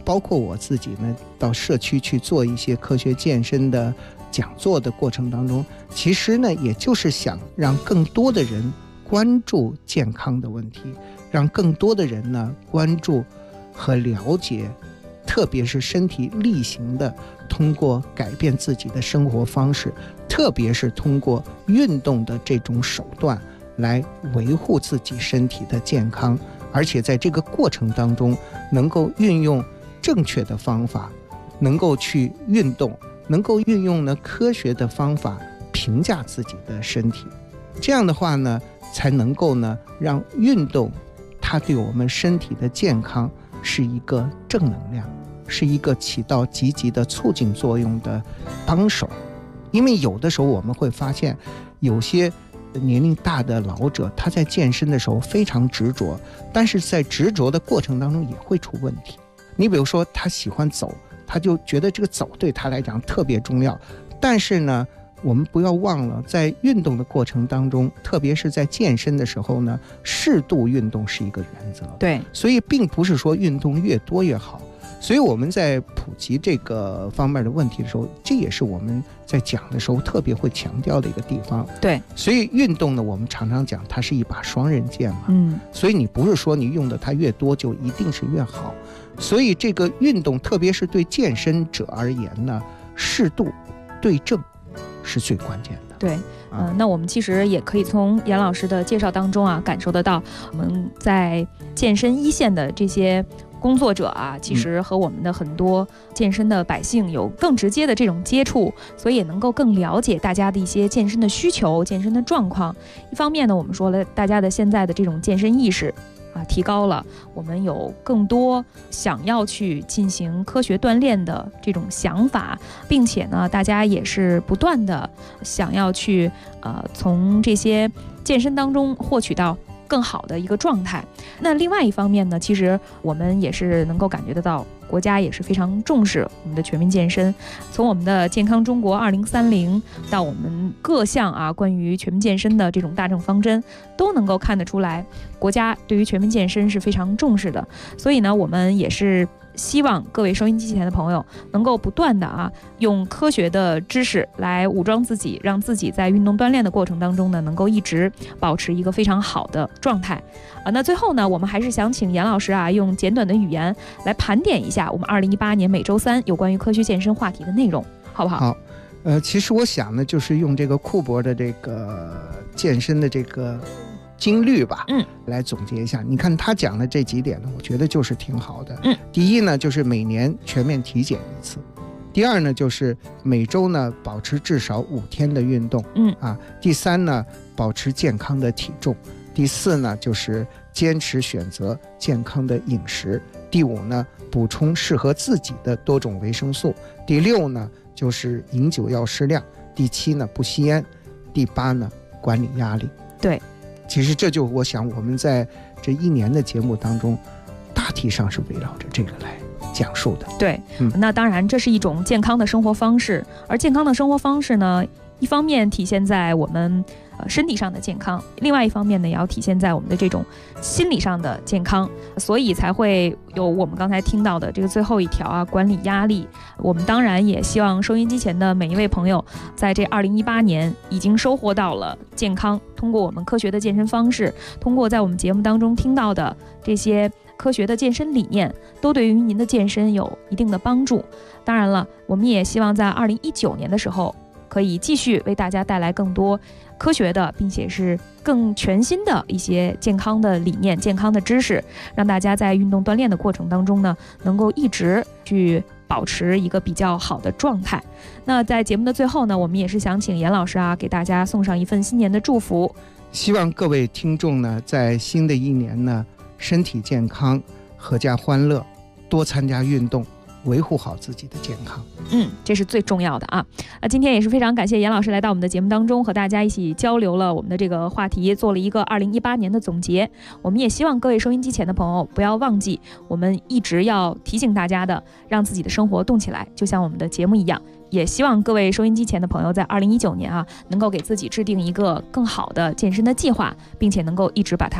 包括我自己呢，到社区去做一些科学健身的讲座的过程当中，其实呢，也就是想让更多的人关注健康的问题，让更多的人呢关注和了解，特别是身体力行的通过改变自己的生活方式，特别是通过运动的这种手段来维护自己身体的健康，而且在这个过程当中能够运用正确的方法，能够去运动，能够运用呢科学的方法评价自己的身体，这样的话呢才能够呢让运动它对我们身体的健康是一个正能量，是一个起到积极的促进作用的帮手。因为有的时候我们会发现有些年龄大的老者，他在健身的时候非常执着，但是在执着的过程当中也会出问题。你比如说他喜欢走，他就觉得这个走对他来讲特别重要，但是呢我们不要忘了，在运动的过程当中，特别是在健身的时候呢，适度运动是一个原则。 对， 所以并不是说运动越多越好。所以我们在普及这个方面的问题的时候，这也是我们在讲的时候特别会强调的一个地方。 对， 所以运动呢，我们常常讲它是一把双刃剑嘛。所以你不是说你用的它越多就一定是越好。所以这个运动，特别是对健身者而言呢，适度对症是最关键的。 对，那我们其实也可以从严老师的介绍当中啊，感受得到我们在健身一线的这些工作者啊，其实和我们的很多健身的百姓有更直接的这种接触，所以也能够更了解大家的一些健身的需求、健身的状况。一方面呢，我们说了大家的现在的这种健身意识提高了，我们有更多想要去进行科学锻炼的这种想法，并且呢，大家也是不断的想要去从这些健身当中获取到更好的一个状态。那另外一方面呢，其实我们也是能够感觉得到，国家也是非常重视我们的全民健身。从我们的健康中国2030到我们各项关于全民健身的这种大政方针，都能够看得出来，国家对于全民健身是非常重视的。所以呢，我们也是希望各位收音机前的朋友能够不断的用科学的知识来武装自己，让自己在运动锻炼的过程当中呢，能够一直保持一个非常好的状态。那最后呢，我们还是想请严老师用简短的语言来盘点一下我们2018年每周3有关于科学健身话题的内容，好不好？ 好，其实我想呢，就是用这个库珀的这个健身的这个经律吧，来总结一下。你看他讲的这几点呢，我觉得就是挺好的。第一呢，就是每年全面体检一次；第二呢，就是每周呢保持至少5天的运动。第三呢，保持健康的体重；第四呢，就是坚持选择健康的饮食；第5呢，补充适合自己的多种维生素；第6呢，就是饮酒要适量；第7呢，不吸烟；第8呢，管理压力。 对。 其实这就我想我们在这1年的节目当中大体上是围绕着这个来讲述的。 对，那当然这是一种健康的生活方式，而健康的生活方式呢，一方面体现在我们身体上的健康，另外一方面呢，也要体现在我们的这种心理上的健康，所以才会有我们刚才听到的这个最后一条管理压力。我们当然也希望收音机前的每一位朋友，在这2018年已经收获到了健康，通过我们科学的健身方式，通过在我们节目当中听到的这些科学的健身理念，都对于您的健身有一定的帮助。当然了，我们也希望在2019年的时候，可以继续为大家带来更多科学的，并且是更全新的一些健康的理念、健康的知识，让大家在运动锻炼的过程当中呢，能够一直去保持一个比较好的状态。那在节目的最后呢，我们也是想请严老师给大家送上一份新年的祝福。 希望各位听众呢，在新的一年呢，身体健康，阖家欢乐，多参加运动，维护好自己的健康。 这是最重要的今天也是非常感谢严老师来到我们的节目当中，和大家一起交流了我们的这个话题，做了一个2018年的总结。我们也希望各位收音机前的朋友不要忘记，我们一直要提醒大家的，让自己的生活动起来，就像我们的节目一样。也希望各位收音机前的朋友在2019年能够给自己制定一个更好的健身的计划，并且能够一直把它持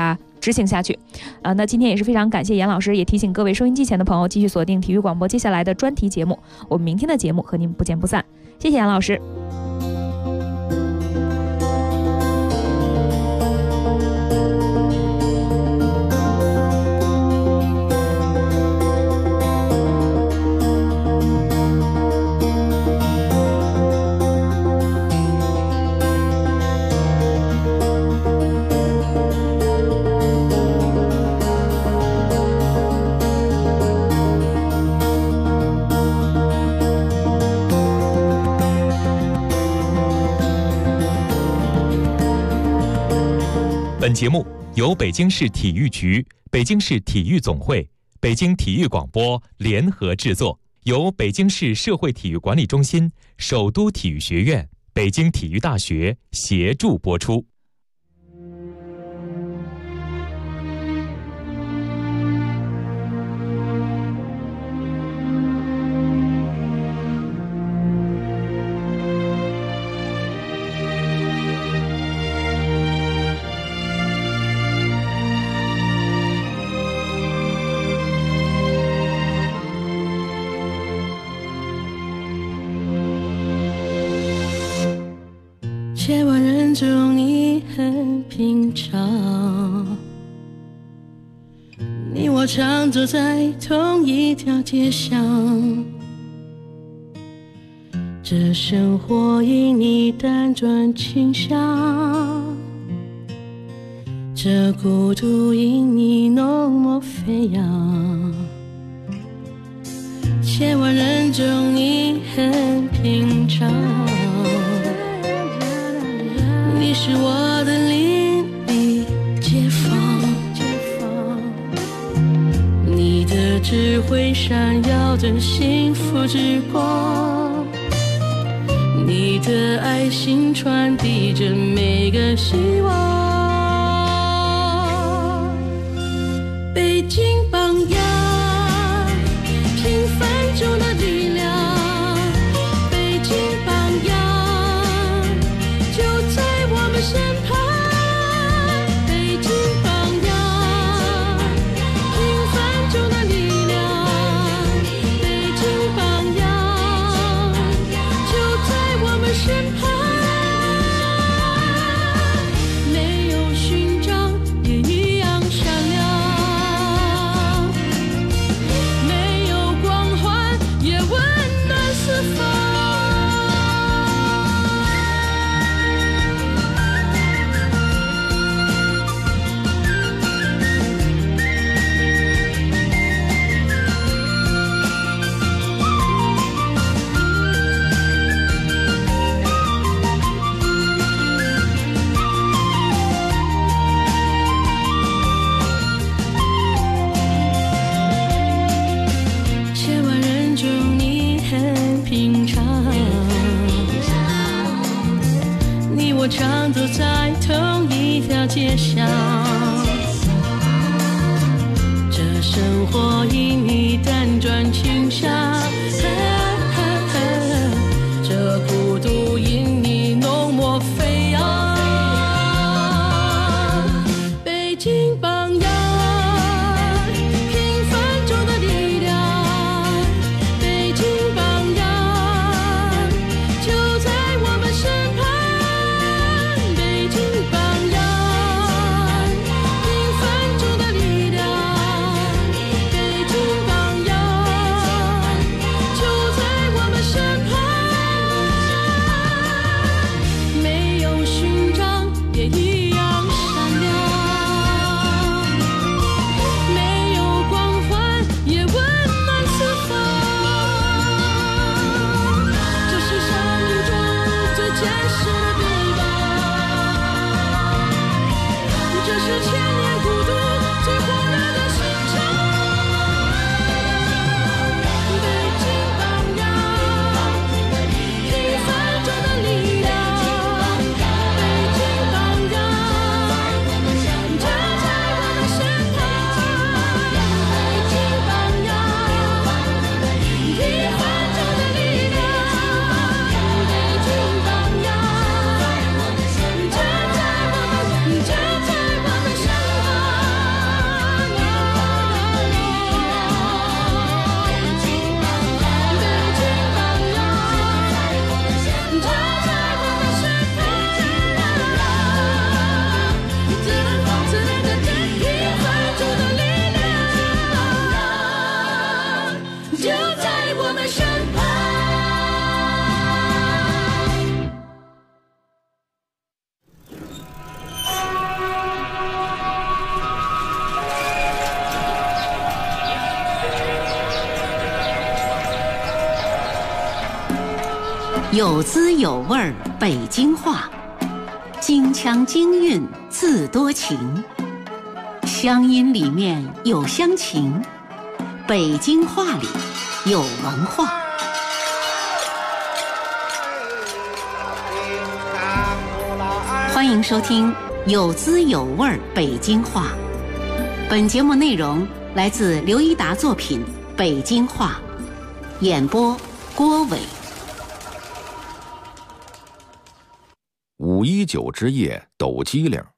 执行下去。那今天也是非常感谢严老师，也提醒各位收音机前的朋友继续锁定体育广播接下来的专题节目，我们明天的节目和您不见不散。谢谢严老师。 本节目由北京市体育局、北京市体育总会、北京体育广播联合制作，由北京市社会体育管理中心、首都体育学院、北京体育大学协助播出。 千万人中你很平常，你我常走在同一条街上，这生活因你辗转倾向，这孤独因你浓墨飞扬。千万人中你很平常，你是我的邻里街坊，你的智慧闪耀着幸福之光，你的爱心传递着每个希望。北京榜样，平凡中的力量，北京榜样就在我们身旁。北京榜样，平凡中的力量，北京榜样就在我们身旁。没有勋章也一样闪亮，没有光环也温暖四方。千万人中你很平常，你我常走在同一条街上，这生活因你辗转倾向，这孤独因你浓墨飞扬。北京榜样，平凡中的力量，北京榜样就在我们身旁。北京榜样，平凡中的力量，北京榜样就在我们身旁。没有勋章也一样闪亮， 有滋有味北京话，京腔京韵自多情，乡音里面有乡情，北京话里有文化。欢迎收听有滋有味北京话。本节目内容来自刘一达作品《北京话》，演播郭伟。 519之夜抖机灵。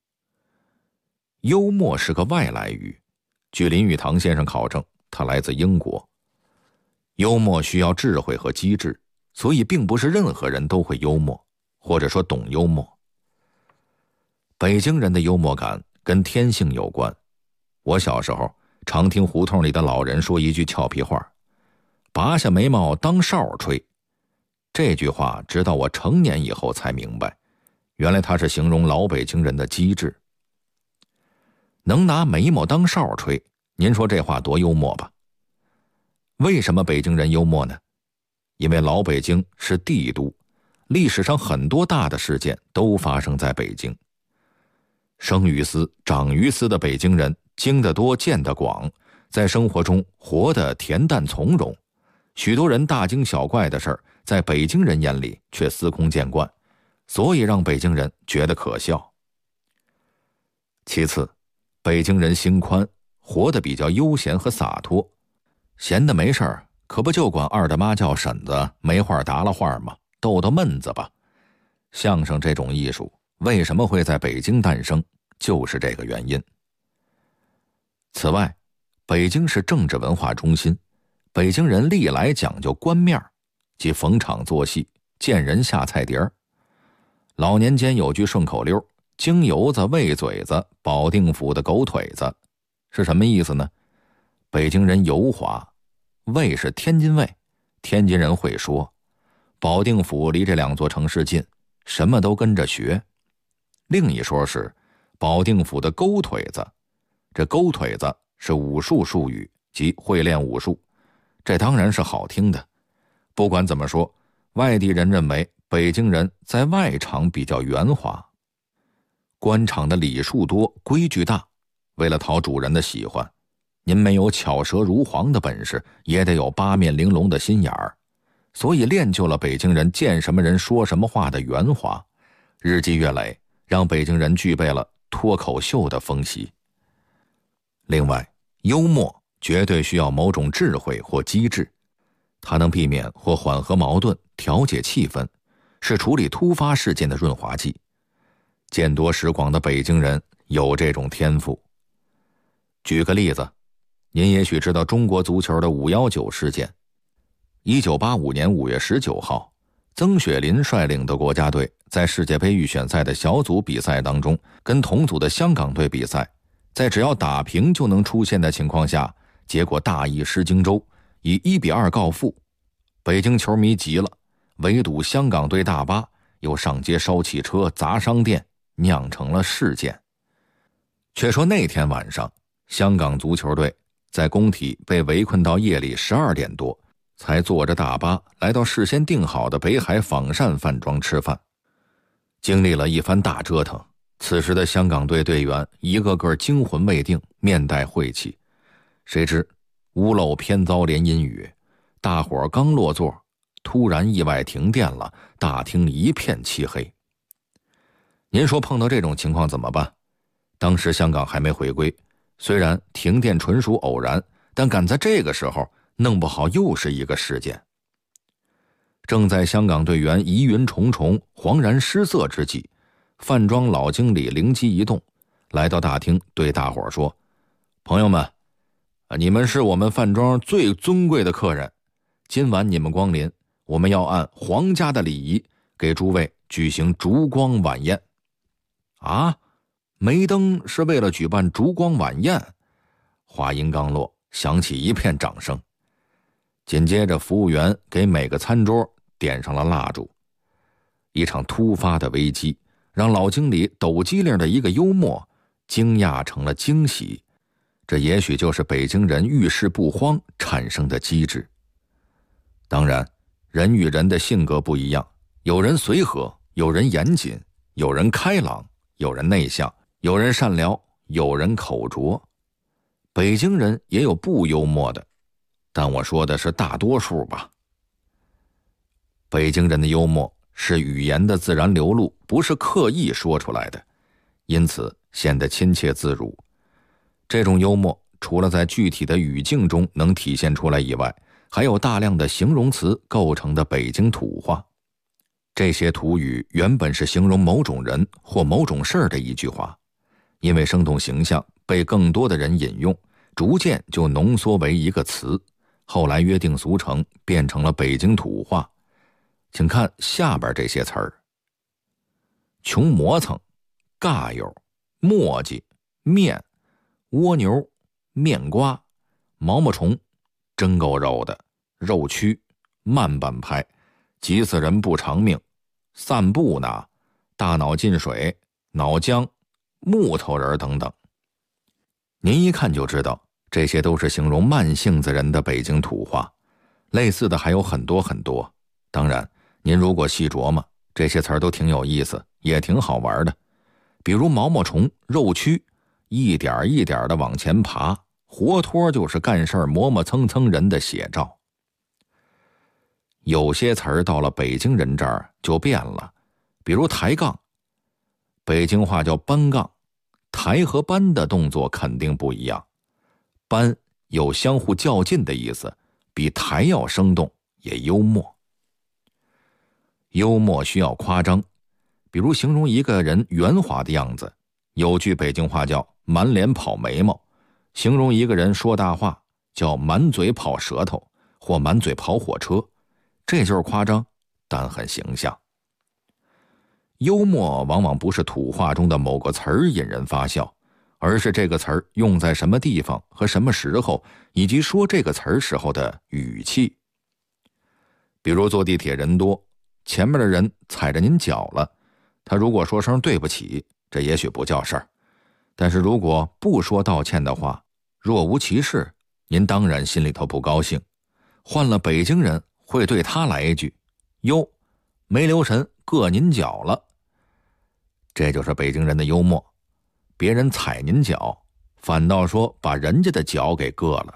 幽默是个外来语，据林语堂先生考证，它来自英国。幽默需要智慧和机智，所以并不是任何人都会幽默，或者说懂幽默。北京人的幽默感跟天性有关。我小时候常听胡同里的老人说一句俏皮话：拔下眉毛当哨吹。这句话直到我成年以后才明白，原来它是形容老北京人的机智。能拿眉毛当哨吹，您说这话多幽默吧？为什么北京人幽默呢？因为老北京是帝都，历史上很多大的事件都发生在北京。生于斯长于斯的北京人经得多见得广，在生活中活得恬淡从容，许多人大惊小怪的事儿在北京人眼里却司空见惯，所以让北京人觉得可笑。其次，北京人心宽，活得比较悠闲和洒脱，闲得没事儿可不就管二大妈叫婶子，没话搭了话吗？逗逗闷子吧。相声这种艺术为什么会在北京诞生，就是这个原因。此外，北京是政治文化中心，北京人历来讲究官面，即逢场作戏，见人下菜碟儿。老年间有句顺口溜：京油子喂嘴子，保定府的狗腿子，是什么意思呢？北京人油滑，卫是天津卫，天津人会说，保定府离这两座城市近，什么都跟着学。另一说是保定府的勾腿子，这勾腿子是武术术语，即会练武术，这当然是好听的。不管怎么说，外地人认为北京人在外场比较圆滑。官场的礼数多，规矩大，为了讨主人的喜欢，您没有巧舌如簧的本事，也得有八面玲珑的心眼儿，所以练就了北京人见什么人说什么话的圆滑，日积月累，让北京人具备了脱口秀的风习。另外，幽默绝对需要某种智慧或机智，它能避免或缓和矛盾，调节气氛，是处理突发事件的润滑剂。见多识广的北京人有这种天赋。举个例子，您也许知道中国足球的519事件。1985年5月19号，曾雪林率领的国家队在世界杯预选赛的小组比赛当中，跟同组的香港队比赛，在只要打平就能出线的情况下，结果大意失荆州，以1-2告负。北京球迷急了，围堵香港队大巴，又上街烧汽车、砸商店，酿成了事件。却说那天晚上，香港足球队在工体被围困到夜里12点多，才坐着大巴来到事先订好的北海仿膳饭庄吃饭。经历了一番大折腾，此时的香港队队员一个个惊魂未定，面带晦气。谁知屋漏偏遭连阴雨，大伙刚落座，突然意外停电了，大厅一片漆黑。您说碰到这种情况怎么办？当时香港还没回归，虽然停电纯属偶然，但赶在这个时候弄不好又是一个事件。正在香港队员疑云重重、惶然失色之际，饭庄老经理灵机一动，来到大厅对大伙说：朋友们，你们是我们饭庄最尊贵的客人，今晚你们光临，我们要按皇家的礼仪给诸位举行烛光晚宴。啊，煤灯是为了举办烛光晚宴？话音刚落，响起一片掌声。紧接着服务员给每个餐桌点上了蜡烛。一场突发的危机让老经理抖机灵的一个幽默惊讶成了惊喜，这也许就是北京人遇事不慌产生的机智。当然， 人与人的性格不一样，有人随和，有人严谨，有人开朗，有人内向，有人善良，有人口拙。北京人也有不幽默的，但我说的是大多数吧。北京人的幽默是语言的自然流露，不是刻意说出来的，因此显得亲切自如。这种幽默除了在具体的语境中能体现出来以外，还有大量的形容词构成的北京土话。这些土语原本是形容某种人或某种事儿的一句话，因为生动形象被更多的人引用，逐渐就浓缩为一个词，后来约定俗成，变成了北京土话。请看下边这些词儿：穷磨蹭、尬友、磨叽、面、蜗牛、面瓜、毛毛虫、真够肉的、肉蛆、慢半拍、急死人不偿命、散步呢、大脑进水、脑浆、木头人等等。您一看就知道，这些都是形容慢性子人的北京土话，类似的还有很多很多。当然，您如果细琢磨，这些词儿都挺有意思，也挺好玩的。比如毛毛虫、肉蛆，一点一点的往前爬，活脱就是干事磨磨蹭蹭人的写照。有些词儿到了北京人这儿就变了，比如抬杠，北京话叫搬杠，抬和搬的动作肯定不一样。搬有相互较劲的意思，比抬要生动，也幽默。幽默需要夸张，比如形容一个人圆滑的样子，有句北京话叫满脸跑眉毛，形容一个人说大话叫满嘴跑舌头或满嘴跑火车，这就是夸张，但很形象。幽默往往不是土话中的某个词儿引人发笑，而是这个词儿用在什么地方和什么时候，以及说这个词儿时候的语气。比如坐地铁人多，前面的人踩着您脚了，他如果说声对不起，这也许不叫事儿，但是如果不说道歉的话，若无其事，您当然心里头不高兴。换了北京人会对他来一句：哟，没留神硌您脚了。这就是北京人的幽默，别人踩您脚，反倒说把人家的脚给硌了。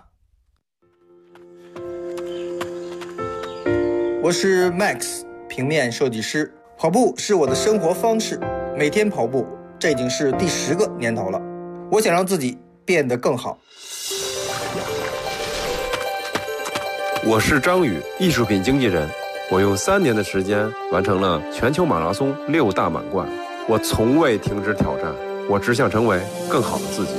我是 Max， 平面设计师。跑步是我的生活方式，每天跑步，这已经是第10个年头了。我想让自己变得更好。 我是张宇，艺术品经纪人。我用3年的时间完成了全球马拉松6大满贯。我从未停止挑战，我只想成为更好的自己。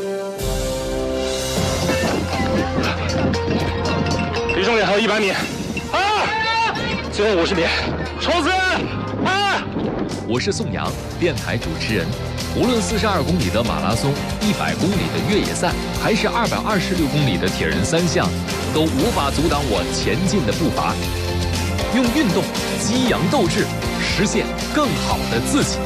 离终点还有100米，最后50米，冲刺！ 我是宋阳，电台主持人。无论42公里的马拉松、100公里的越野赛，还是226公里的铁人3项，都无法阻挡我前进的步伐。用运动激扬斗志，实现更好的自己。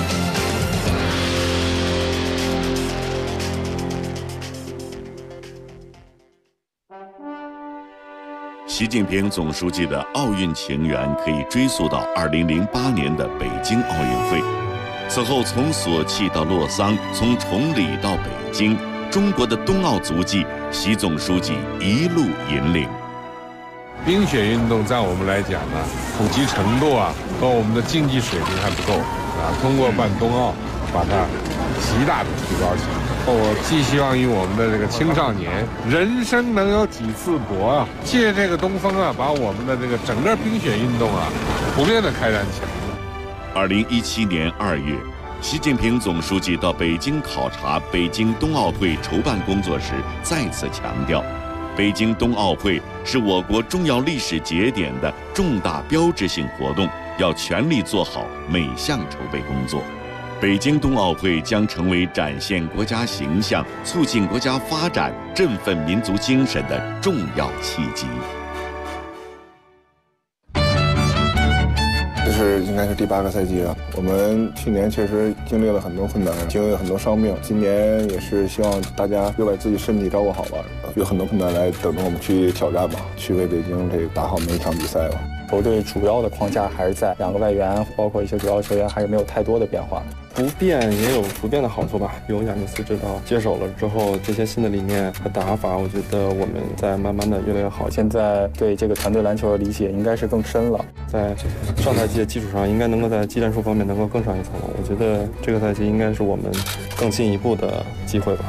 习近平总书记的奥运情缘可以追溯到2008年的北京奥运会。此后，从索契到洛桑，从崇礼到北京，中国的冬奥足迹，习总书记一路引领。 冰雪运动在我们来讲呢，普及程度和我们的竞技水平还不够通过办冬奥，把它极大的提高起来。我寄希望于我们的这个青少年，人生能有几次搏借这个东风把我们的这个整个冰雪运动普遍的开展起来。 2017年2月，习近平总书记到北京考察北京冬奥会筹办工作时，再次强调，北京冬奥会是我国重要历史节点的重大标志性活动，要全力做好每项筹备工作。北京冬奥会将成为展现国家形象、促进国家发展、振奋民族精神的重要契机。 这是应该是第8个赛季了。我们去年确实经历了很多困难，经历了很多伤病。今年也是希望大家又把自己身体照顾好吧，有很多困难来等着我们去挑战吧，去为北京这打好每一场比赛吧。 球队主要的框架还是在2个外援，包括一些主要球员还是没有太多的变化。 不变也有不变的好处吧。有亚尼斯指导接手了之后，这些新的理念和打法，我觉得我们在慢慢的越来越好。 现在对这个团队篮球的理解应该是更深了， 在上赛季的基础上，应该能够在技战术方面能够更上一层楼。我觉得这个赛季应该是我们更进一步的机会吧。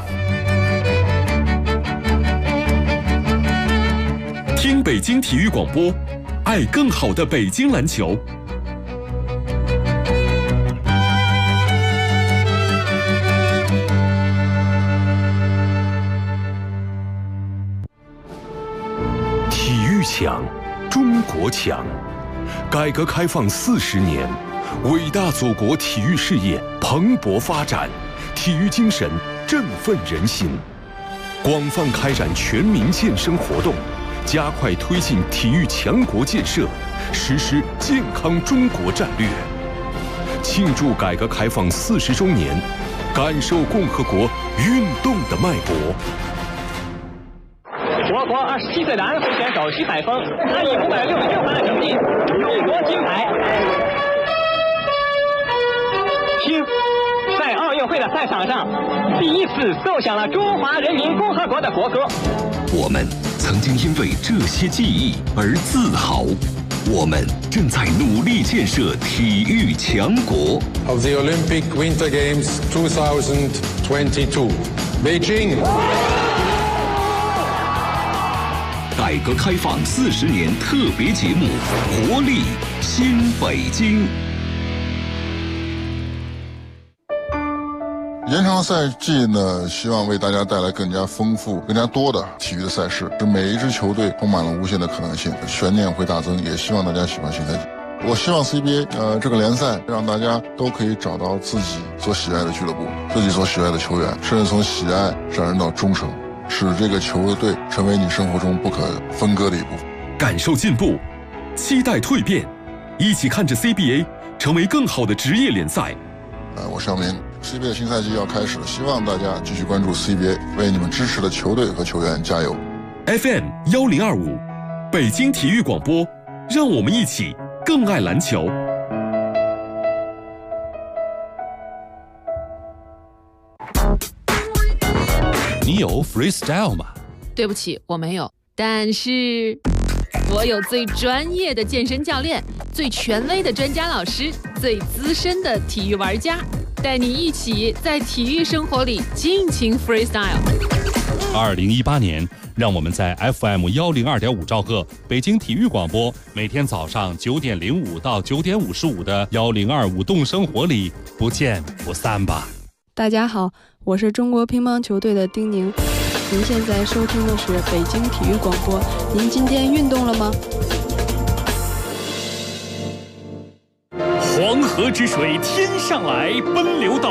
听北京体育广播，爱更好的北京篮球。体育强，中国强。改革开放40年，伟大祖国体育事业蓬勃发展，体育精神振奋人心。广泛开展全民健身活动，加快推进体育强国建设，实施健康中国战略。庆祝改革开放40周年，感受共和国运动的脉搏。 我国27岁的安徽选手徐海峰，他以566分的成绩勇夺金牌。听，在奥运会的赛场上，第一次奏响了中华人民共和国的国歌。 我们曾经因为这些记忆而自豪，我们正在努力建设体育强国。 Of the Olympic Winter Games 2022, Beijing。 改革开放40年特别节目，活力新北京。 延长赛季呢，希望为大家带来更加丰富、更加多的体育的赛事，使每一支球队充满了无限的可能性，悬念会大增。也希望大家喜欢新赛季。我希望 CBA 这个联赛让大家都可以找到自己所喜爱的俱乐部、自己所喜爱的球员，甚至从喜爱上升到忠诚，使这个球队成为你生活中不可分割的一部分。 感受进步，期待蜕变，一起看着 CBA 成为更好的职业联赛。 我是肖明。CBA 新赛季要开始了，希望大家继续关注 CBA， 为你们支持的球队和球员加油。 FM 1025，北京体育广播，让我们一起更爱篮球。你有 freestyle 吗？ 对不起，我没有，但是我有最专业的健身教练，最权威的专家老师，最资深的体育玩家，带你一起在体育生活里尽情 freestyle。 2018年，让我们在 FM 102.5兆赫北京体育广播，每天早上9点05到9点55的1025动生活里不见不散吧。 大家好，我是中国乒乓球队的丁宁。您现在收听的是北京体育广播。您今天运动了吗？ 黄河之水天上来，奔流到